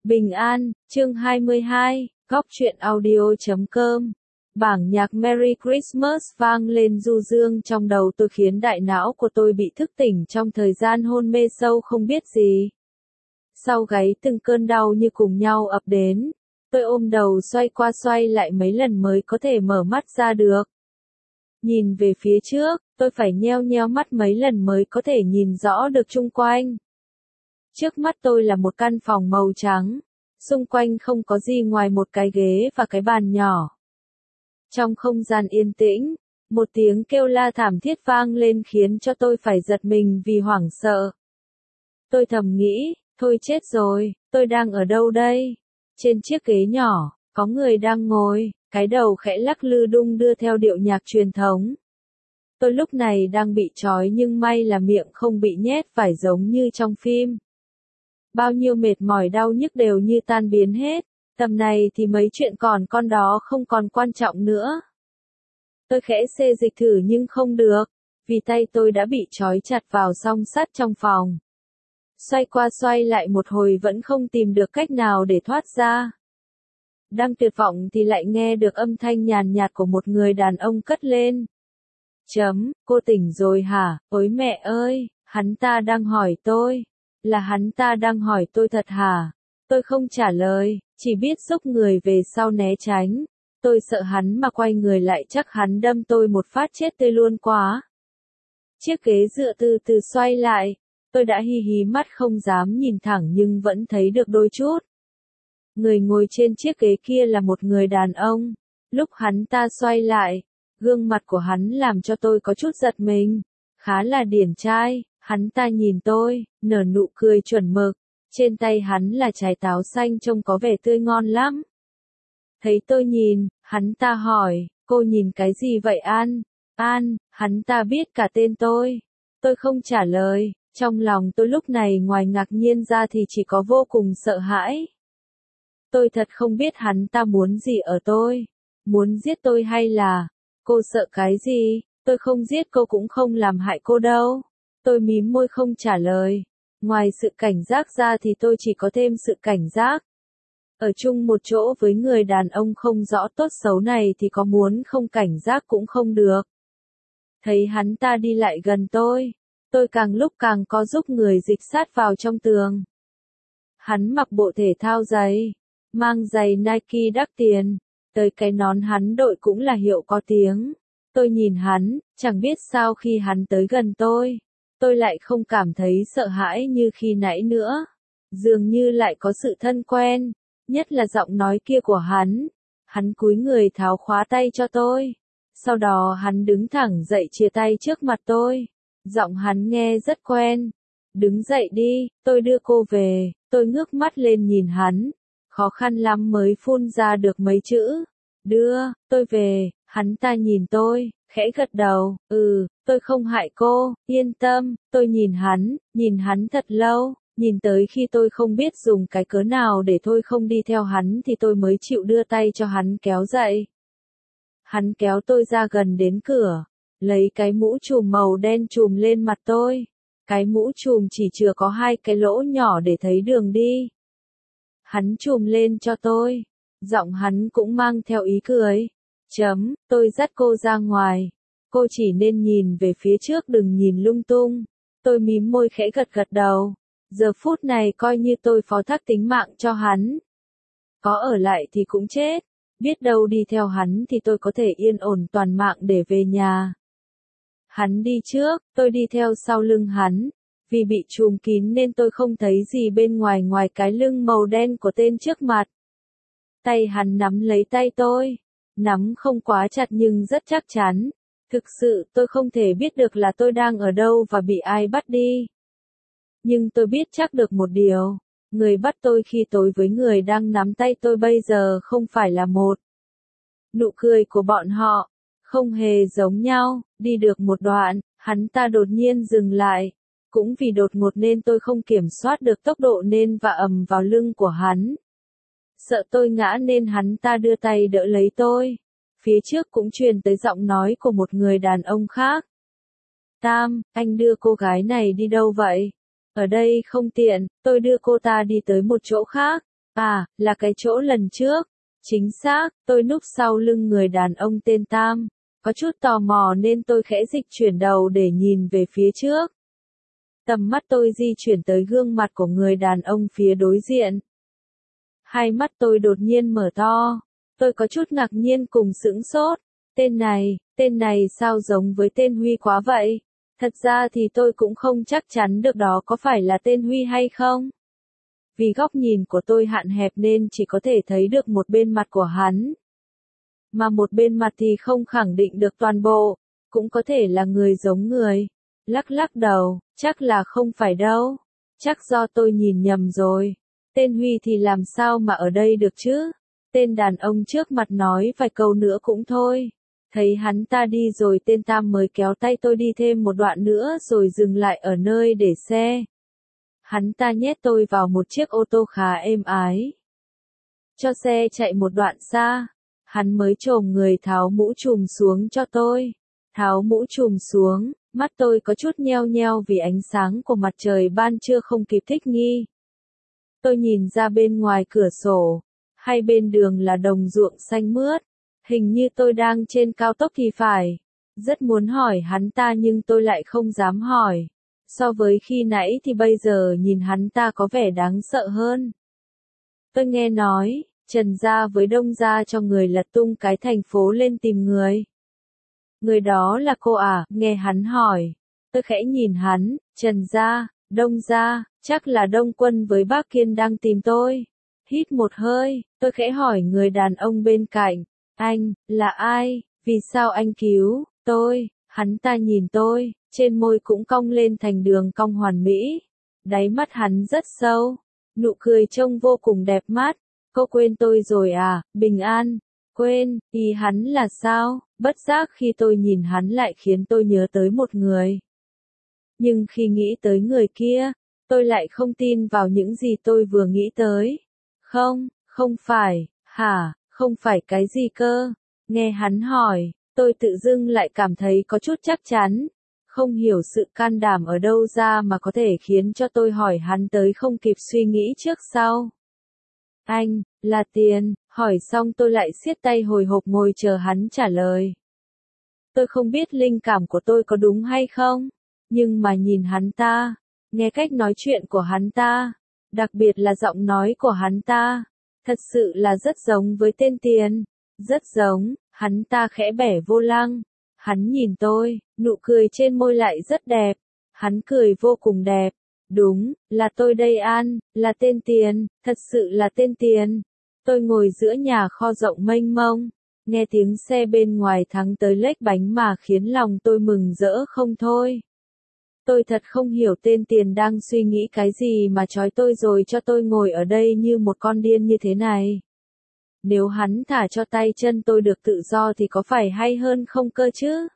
Bình an, chương 22, góc truyện audio.com. Bảng nhạc Merry Christmas vang lên du dương trong đầu tôi khiến đại não của tôi bị thức tỉnh trong thời gian hôn mê sâu không biết gì. Sau gáy từng cơn đau như cùng nhau ập đến, tôi ôm đầu xoay qua xoay lại mấy lần mới có thể mở mắt ra được. Nhìn về phía trước, tôi phải nheo nheo mắt mấy lần mới có thể nhìn rõ được chung quanh. Trước mắt tôi là một căn phòng màu trắng, xung quanh không có gì ngoài một cái ghế và cái bàn nhỏ. Trong không gian yên tĩnh, một tiếng kêu la thảm thiết vang lên khiến cho tôi phải giật mình vì hoảng sợ. Tôi thầm nghĩ, thôi chết rồi, tôi đang ở đâu đây? Trên chiếc ghế nhỏ, có người đang ngồi, cái đầu khẽ lắc lư đung đưa theo điệu nhạc truyền thống. Tôi lúc này đang bị trói nhưng may là miệng không bị nhét vải giống như trong phim. Bao nhiêu mệt mỏi đau nhức đều như tan biến hết, tầm này thì mấy chuyện còn con đó không còn quan trọng nữa. Tôi khẽ xê dịch thử nhưng không được, vì tay tôi đã bị trói chặt vào song sắt trong phòng. Xoay qua xoay lại một hồi vẫn không tìm được cách nào để thoát ra. Đang tuyệt vọng thì lại nghe được âm thanh nhàn nhạt của một người đàn ông cất lên. Cô tỉnh rồi hả? Ôi mẹ ơi, hắn ta đang hỏi tôi. Là hắn ta đang hỏi tôi thật hả? Tôi không trả lời, chỉ biết xúc người về sau né tránh. Tôi sợ hắn mà quay người lại chắc hắn đâm tôi một phát chết tươi luôn quá. Chiếc ghế dựa từ từ xoay lại, tôi đã hí hí mắt không dám nhìn thẳng nhưng vẫn thấy được đôi chút. Người ngồi trên chiếc ghế kia là một người đàn ông. Lúc hắn ta xoay lại, gương mặt của hắn làm cho tôi có chút giật mình. Khá là điển trai, hắn ta nhìn tôi, nở nụ cười chuẩn mực. Trên tay hắn là trái táo xanh trông có vẻ tươi ngon lắm. Thấy tôi nhìn, hắn ta hỏi, cô nhìn cái gì vậy An? An, hắn ta biết cả tên tôi. Tôi không trả lời, trong lòng tôi lúc này ngoài ngạc nhiên ra thì chỉ có vô cùng sợ hãi. Tôi thật không biết hắn ta muốn gì ở tôi. Muốn giết tôi hay là, cô sợ cái gì? Tôi không giết cô cũng không làm hại cô đâu. Tôi mím môi không trả lời. Ngoài sự cảnh giác ra thì tôi chỉ có thêm sự cảnh giác. Ở chung một chỗ với người đàn ông không rõ tốt xấu này thì có muốn không cảnh giác cũng không được. Thấy hắn ta đi lại gần tôi càng lúc càng có giúp người dịch sát vào trong tường. Hắn mặc bộ thể thao giày, mang giày Nike đắt tiền, tới cái nón hắn đội cũng là hiệu có tiếng. Tôi nhìn hắn, chẳng biết sao khi hắn tới gần tôi lại không cảm thấy sợ hãi như khi nãy nữa. Dường như lại có sự thân quen, nhất là giọng nói kia của hắn. Hắn cúi người tháo khóa tay cho tôi. Sau đó hắn đứng thẳng dậy chia tay trước mặt tôi. Giọng hắn nghe rất quen. Đứng dậy đi, tôi đưa cô về. Tôi ngước mắt lên nhìn hắn. Khó khăn lắm mới phun ra được mấy chữ. Đưa, tôi về. Hắn ta nhìn tôi, khẽ gật đầu. Tôi không hại cô, yên tâm. Tôi nhìn hắn thật lâu. Nhìn tới khi tôi không biết dùng cái cớ nào để thôi không đi theo hắn thì tôi mới chịu đưa tay cho hắn kéo dậy. Hắn kéo tôi ra gần đến cửa, lấy cái mũ trùm màu đen trùm lên mặt tôi. Cái mũ trùm chỉ chừa có 2 cái lỗ nhỏ để thấy đường đi. Hắn trùm lên cho tôi, giọng hắn cũng mang theo ý cười. Tôi dắt cô ra ngoài. Cô chỉ nên nhìn về phía trước đừng nhìn lung tung. Tôi mím môi khẽ gật gật đầu. Giờ phút này coi như tôi phó thác tính mạng cho hắn. Có ở lại thì cũng chết. Biết đâu đi theo hắn thì tôi có thể yên ổn toàn mạng để về nhà. Hắn đi trước, tôi đi theo sau lưng hắn. Vì bị trùm kín nên tôi không thấy gì bên ngoài ngoài cái lưng màu đen của tên trước mặt. Tay hắn nắm lấy tay tôi. Nắm không quá chặt nhưng rất chắc chắn. Thực sự tôi không thể biết được là tôi đang ở đâu và bị ai bắt đi. Nhưng tôi biết chắc được một điều. Người bắt tôi khi tối với người đang nắm tay tôi bây giờ không phải là một. Nụ cười của bọn họ không hề giống nhau. Đi được một đoạn, hắn ta đột nhiên dừng lại. Cũng vì đột ngột nên tôi không kiểm soát được tốc độ nên vạ ầm vào lưng của hắn. Sợ tôi ngã nên hắn ta đưa tay đỡ lấy tôi. Phía trước cũng truyền tới giọng nói của một người đàn ông khác. Tam, anh đưa cô gái này đi đâu vậy? Ở đây không tiện, tôi đưa cô ta đi tới một chỗ khác. À, là cái chỗ lần trước. Chính xác, tôi núp sau lưng người đàn ông tên Tam. Có chút tò mò nên tôi khẽ dịch chuyển đầu để nhìn về phía trước. Tầm mắt tôi di chuyển tới gương mặt của người đàn ông phía đối diện. Hai mắt tôi đột nhiên mở to. Tôi có chút ngạc nhiên cùng sững sốt. Tên này sao giống với tên Huy quá vậy? Thật ra thì tôi cũng không chắc chắn được đó có phải là tên Huy hay không. Vì góc nhìn của tôi hạn hẹp nên chỉ có thể thấy được một bên mặt của hắn. Mà một bên mặt thì không khẳng định được toàn bộ, cũng có thể là người giống người. Lắc đầu, chắc là không phải đâu. Chắc do tôi nhìn nhầm rồi. Tên Huy thì làm sao mà ở đây được chứ? Tên đàn ông trước mặt nói vài câu nữa cũng thôi. Thấy hắn ta đi rồi tên Tam mới kéo tay tôi đi thêm một đoạn nữa rồi dừng lại ở nơi để xe. Hắn ta nhét tôi vào một chiếc ô tô khá êm ái. Cho xe chạy một đoạn xa, hắn mới chồm người tháo mũ trùm xuống cho tôi. Tháo mũ trùm xuống, mắt tôi có chút nheo nheo vì ánh sáng của mặt trời ban trưa không kịp thích nghi. Tôi nhìn ra bên ngoài cửa sổ, hai bên đường là đồng ruộng xanh mướt. Hình như tôi đang trên cao tốc thì phải. Rất muốn hỏi hắn ta nhưng tôi lại không dám hỏi. So với khi nãy thì bây giờ nhìn hắn ta có vẻ đáng sợ hơn. Tôi nghe nói, Trần gia với Đông gia cho người lật tung cái thành phố lên tìm người. Người đó là cô à? Nghe hắn hỏi. Tôi khẽ nhìn hắn, Trần gia, Đông gia, chắc là Đông Quân với bác Kiên đang tìm tôi. Hít một hơi, tôi khẽ hỏi người đàn ông bên cạnh. Anh, là ai? Vì sao anh cứu tôi? Hắn ta nhìn tôi, trên môi cũng cong lên thành đường cong hoàn mỹ. Đáy mắt hắn rất sâu, nụ cười trông vô cùng đẹp mắt. Cô quên tôi rồi à? Bình an. Quên, ý hắn là sao? Bất giác khi tôi nhìn hắn lại khiến tôi nhớ tới một người. Nhưng khi nghĩ tới người kia, tôi lại không tin vào những gì tôi vừa nghĩ tới. Không phải, hả? Không phải cái gì cơ? Nghe hắn hỏi, tôi tự dưng lại cảm thấy có chút chắc chắn. Không hiểu sự can đảm ở đâu ra mà có thể khiến cho tôi hỏi hắn tới không kịp suy nghĩ trước sau. Anh, là tiền, hỏi xong tôi lại siết tay hồi hộp ngồi chờ hắn trả lời. Tôi không biết linh cảm của tôi có đúng hay không, nhưng mà nhìn hắn ta, nghe cách nói chuyện của hắn ta, đặc biệt là giọng nói của hắn ta, thật sự là rất giống với tên Tiền, rất giống. Hắn ta khẽ bẻ vô lăng, hắn nhìn tôi, nụ cười trên môi lại rất đẹp, hắn cười vô cùng đẹp. Đúng, là tôi đây An, là tên Tiền, thật sự là tên Tiền. Tôi ngồi giữa nhà kho rộng mênh mông, nghe tiếng xe bên ngoài thắng tới lếch bánh mà khiến lòng tôi mừng rỡ không thôi. Tôi thật không hiểu tên Tiền đang suy nghĩ cái gì mà trói tôi rồi cho tôi ngồi ở đây như một con điên như thế này. Nếu hắn thả cho tay chân tôi được tự do thì có phải hay hơn không cơ chứ?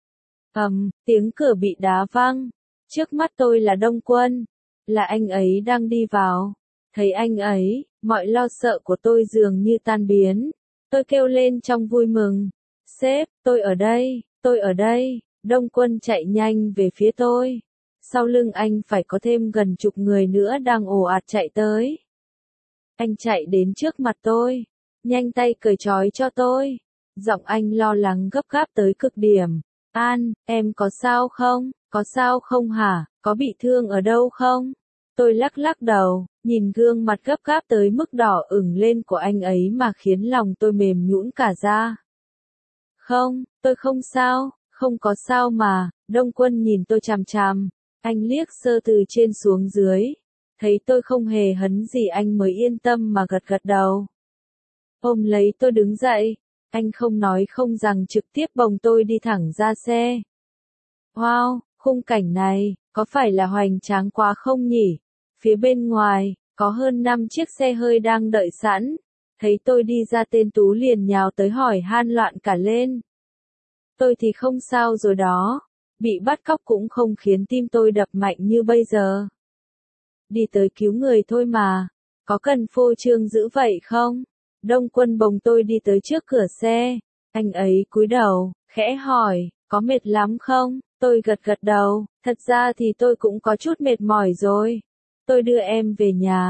Tiếng cửa bị đá văng. Trước mắt tôi là Đông Quân. Là anh ấy đang đi vào. Thấy anh ấy, mọi lo sợ của tôi dường như tan biến. Tôi kêu lên trong vui mừng. Sếp, tôi ở đây. Đông Quân chạy nhanh về phía tôi. Sau lưng anh phải có thêm gần chục người nữa đang ồ ạt chạy tới. Anh chạy đến trước mặt tôi. Nhanh tay cởi trói cho tôi. Giọng anh lo lắng gấp gáp tới cực điểm. An, em có sao không? Có sao không hả? Có bị thương ở đâu không? Tôi lắc đầu, nhìn gương mặt gấp gáp tới mức đỏ ửng lên của anh ấy mà khiến lòng tôi mềm nhũn cả ra. Không, tôi không sao, không có sao mà. Đông Quân nhìn tôi chằm chằm. Anh liếc sơ từ trên xuống dưới. Thấy tôi không hề hấn gì anh mới yên tâm mà gật đầu. Ôm lấy tôi đứng dậy, anh không nói không rằng trực tiếp bồng tôi đi thẳng ra xe. Wow, khung cảnh này, có phải là hoành tráng quá không nhỉ? Phía bên ngoài, có hơn 5 chiếc xe hơi đang đợi sẵn. Thấy tôi đi ra tên Tú liền nhào tới hỏi han loạn cả lên. Tôi thì không sao rồi đó, bị bắt cóc cũng không khiến tim tôi đập mạnh như bây giờ. Đi tới cứu người thôi mà, có cần phô trương dữ vậy không? Đông Quân bồng tôi đi tới trước cửa xe, anh ấy cúi đầu, khẽ hỏi, có mệt lắm không? Tôi gật đầu, thật ra thì tôi cũng có chút mệt mỏi rồi. Tôi đưa em về nhà,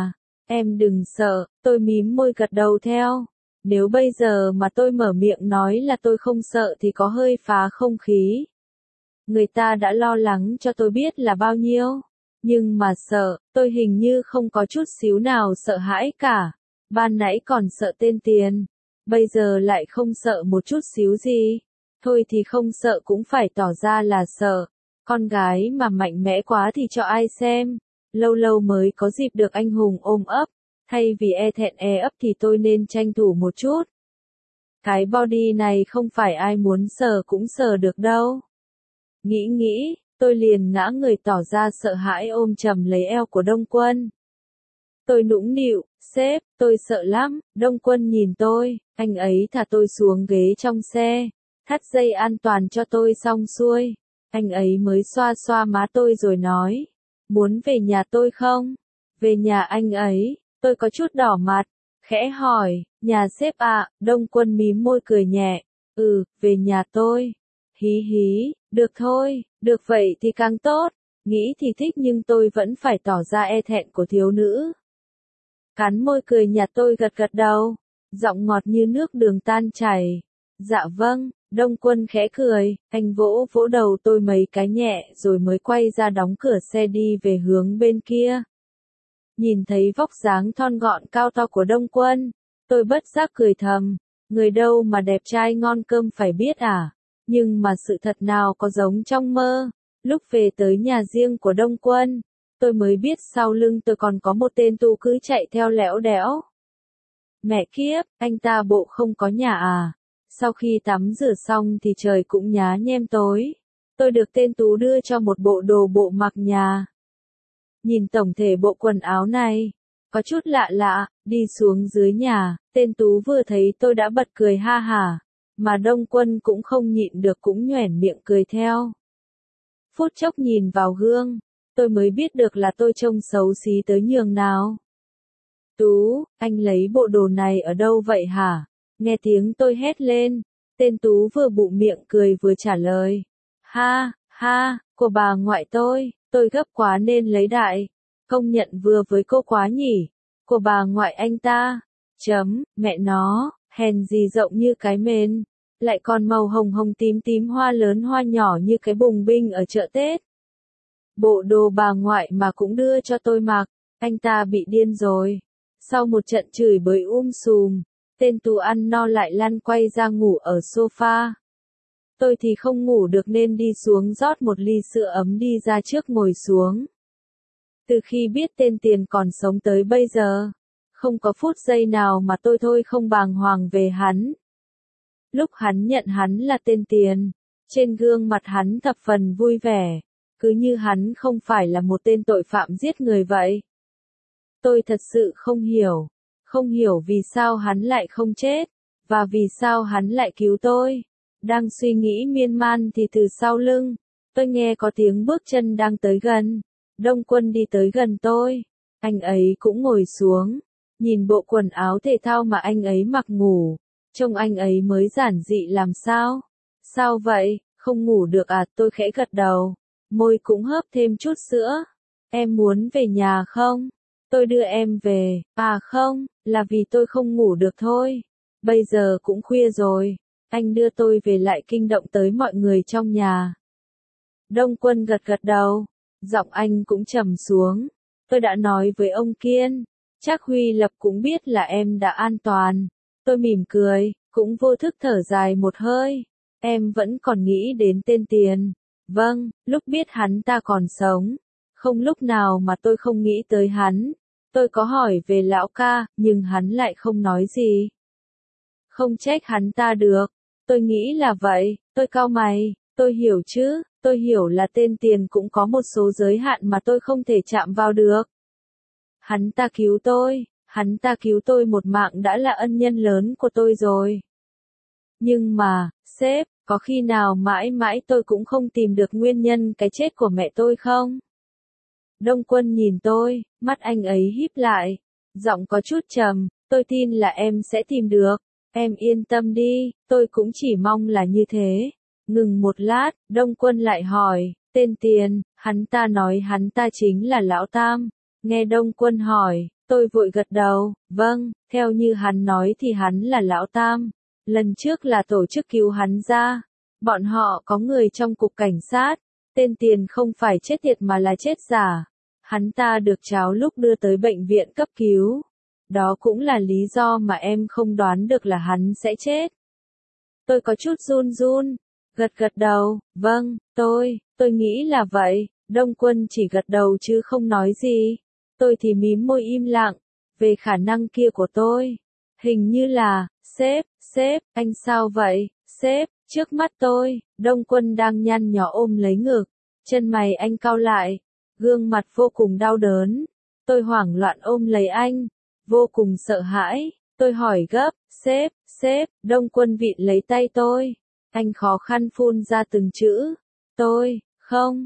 Em đừng sợ, tôi mím môi gật đầu theo. Nếu bây giờ mà tôi mở miệng nói là tôi không sợ thì có hơi phá không khí. Người ta đã lo lắng cho tôi biết là bao nhiêu. Nhưng mà sợ, tôi hình như không có chút xíu nào sợ hãi cả. Ban nãy còn sợ tên tiền. Bây giờ lại không sợ một chút xíu gì. Thôi thì không sợ cũng phải tỏ ra là sợ. Con gái mà mạnh mẽ quá thì cho ai xem. Lâu lâu mới có dịp được anh hùng ôm ấp. Thay vì e thẹn e ấp thì tôi nên tranh thủ một chút. Cái body này không phải ai muốn sờ cũng sờ được đâu. Nghĩ, tôi liền ngã người tỏ ra sợ hãi ôm chầm lấy eo của Đông Quân. Tôi nũng nịu, sếp, tôi sợ lắm. Đông Quân nhìn tôi, anh ấy thả tôi xuống ghế trong xe, thắt dây an toàn cho tôi xong xuôi. Anh ấy mới xoa xoa má tôi rồi nói, muốn về nhà tôi không? Về nhà anh ấy, tôi có chút đỏ mặt, khẽ hỏi, nhà sếp ạ? Đông Quân mím môi cười nhẹ, về nhà tôi. Hí hí, được thôi, được vậy thì càng tốt. Nghĩ thì thích nhưng tôi vẫn phải tỏ ra e thẹn của thiếu nữ. Cắn môi cười nhạt tôi gật gật đầu, giọng ngọt như nước đường tan chảy. Dạ vâng, Đông Quân khẽ cười, anh vỗ vỗ đầu tôi mấy cái nhẹ rồi mới quay ra đóng cửa xe đi về hướng bên kia. Nhìn thấy vóc dáng thon gọn cao to của Đông Quân, tôi bất giác cười thầm, người đâu mà đẹp trai ngon cơm phải biết à. Nhưng mà sự thật nào có giống trong mơ. Lúc về tới nhà riêng của Đông Quân, tôi mới biết sau lưng tôi còn có một tên tu cứ chạy theo lẽo đẽo. Mẹ kiếp, anh ta bộ không có nhà à? Sau khi tắm rửa xong thì trời cũng nhá nhem tối. Tôi được tên Tú đưa cho một bộ đồ bộ mặc nhà. Nhìn tổng thể bộ quần áo này, có chút lạ lạ, đi xuống dưới nhà, tên Tú vừa thấy tôi đã bật cười ha hả, mà Đông Quân cũng không nhịn được cũng nhoẻn miệng cười theo. Phút chốc nhìn vào gương, tôi mới biết được là tôi trông xấu xí tới nhường nào. Tú, anh lấy bộ đồ này ở đâu vậy hả? Nghe tiếng tôi hét lên, tên Tú vừa bụng miệng cười vừa trả lời. Ha, ha, của bà ngoại tôi gấp quá nên lấy đại. Công nhận vừa với cô quá nhỉ, của bà ngoại anh ta. Mẹ nó, hèn gì rộng như cái mền, lại còn màu hồng hồng tím tím hoa lớn hoa nhỏ như cái bùng binh ở chợ Tết. Bộ đồ bà ngoại mà cũng đưa cho tôi mặc, anh ta bị điên rồi. Sau một trận chửi bới sùm, tên Tú ăn no lại lăn quay ra ngủ ở sofa. Tôi thì không ngủ được nên đi xuống rót một ly sữa ấm đi ra trước ngồi xuống. Từ khi biết tên Tiền còn sống tới bây giờ, không có phút giây nào mà tôi thôi không bàng hoàng về hắn. Lúc hắn nhận hắn là tên Tiền, trên gương mặt hắn thập phần vui vẻ, cứ như hắn không phải là một tên tội phạm giết người vậy. Tôi thật sự không hiểu vì sao hắn lại không chết, và vì sao hắn lại cứu tôi. Đang suy nghĩ miên man thì từ sau lưng, tôi nghe có tiếng bước chân đang tới gần. Đông Quân đi tới gần tôi, anh ấy cũng ngồi xuống, nhìn bộ quần áo thể thao mà anh ấy mặc ngủ, trông anh ấy mới giản dị làm sao? Sao vậy, không ngủ được à? Tôi khẽ gật đầu, môi cũng hớp thêm chút sữa. Em muốn về nhà không? Tôi đưa em về, à không, là vì tôi không ngủ được thôi. Bây giờ cũng khuya rồi, anh đưa tôi về lại kinh động tới mọi người trong nhà. Đông Quân gật gật đầu, giọng anh cũng trầm xuống. Tôi đã nói với ông Kiên, chắc Huy Lập cũng biết là em đã an toàn. Tôi mỉm cười, cũng vô thức thở dài một hơi. Em vẫn còn nghĩ đến tên Tiền. Vâng, lúc biết hắn ta còn sống, không lúc nào mà tôi không nghĩ tới hắn. Tôi có hỏi về lão ca, nhưng hắn lại không nói gì. Không trách hắn ta được. Tôi nghĩ là vậy, tôi cau mày, tôi hiểu chứ, tôi hiểu là tên Tiền cũng có một số giới hạn mà tôi không thể chạm vào được. Hắn ta cứu tôi một mạng đã là ân nhân lớn của tôi rồi. Nhưng mà, sếp, có khi nào mãi mãi tôi cũng không tìm được nguyên nhân cái chết của mẹ tôi không? Đông Quân nhìn tôi, mắt anh ấy híp lại, giọng có chút trầm, tôi tin là em sẽ tìm được. Em yên tâm đi, tôi cũng chỉ mong là như thế. Ngừng một lát, Đông Quân lại hỏi, tên Tiền, hắn ta nói hắn ta chính là Lão Tam. Nghe Đông Quân hỏi, Tôi vội gật đầu, vâng, theo như hắn nói thì hắn là lão tam. Lần trước là tổ chức cứu hắn ra. Bọn họ có người trong cục cảnh sát. Tên Tiền không phải chết thiệt mà là chết giả. Hắn ta được cháo lúc đưa tới bệnh viện cấp cứu. Đó cũng là lý do mà em không đoán được là hắn sẽ chết. Tôi có chút run run. Gật đầu, vâng, tôi nghĩ là vậy. Đông Quân chỉ gật đầu chứ không nói gì. Tôi thì mím môi im lặng. Về khả năng kia của tôi. Hình như là, sếp, anh sao vậy, sếp, trước mắt tôi, Đông Quân đang nhăn nhó ôm lấy ngực. Chân mày anh cau lại. Gương mặt vô cùng đau đớn. Tôi hoảng loạn ôm lấy anh. Vô cùng sợ hãi. Tôi hỏi gấp, sếp, Đông Quân vịn lấy tay tôi. Anh khó khăn phun ra từng chữ. Không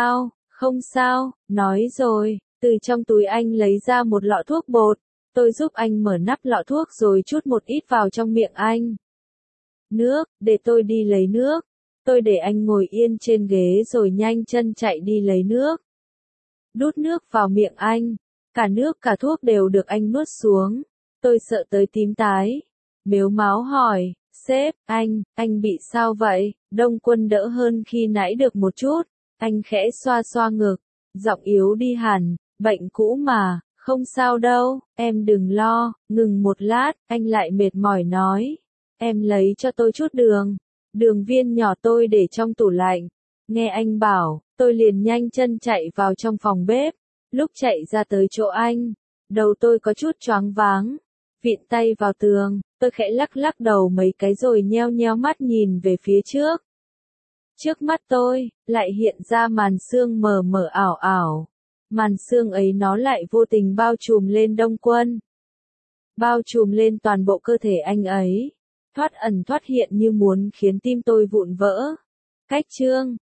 sao, nói rồi. Từ trong túi anh lấy ra một lọ thuốc bột. Tôi giúp anh mở nắp lọ thuốc rồi chút một ít vào trong miệng anh. Nước, để tôi đi lấy nước. Tôi để anh ngồi yên trên ghế rồi nhanh chân chạy đi lấy nước. Đút nước vào miệng anh. Cả nước cả thuốc đều được anh nuốt xuống. Tôi sợ tới tím tái. Mếu máo hỏi, sếp, anh bị sao vậy? Đông Quân đỡ hơn khi nãy được một chút. Anh khẽ xoa xoa ngực. Giọng yếu đi hẳn, bệnh cũ mà, không sao đâu, em đừng lo. Ngừng một lát, anh lại mệt mỏi nói. Em lấy cho tôi chút đường. Đường viên nhỏ tôi để trong tủ lạnh. Nghe anh bảo, tôi liền nhanh chân chạy vào trong phòng bếp. Lúc chạy ra tới chỗ anh, đầu tôi có chút choáng váng. Vịn tay vào tường, tôi khẽ lắc đầu mấy cái rồi nheo nheo mắt nhìn về phía trước. Trước mắt tôi, lại hiện ra màn sương mờ mờ ảo ảo. Màn sương ấy nó lại vô tình bao trùm lên Đông Quân. Bao trùm lên toàn bộ cơ thể anh ấy. Thoát ẩn thoát hiện như muốn khiến tim tôi vụn vỡ. Cách chương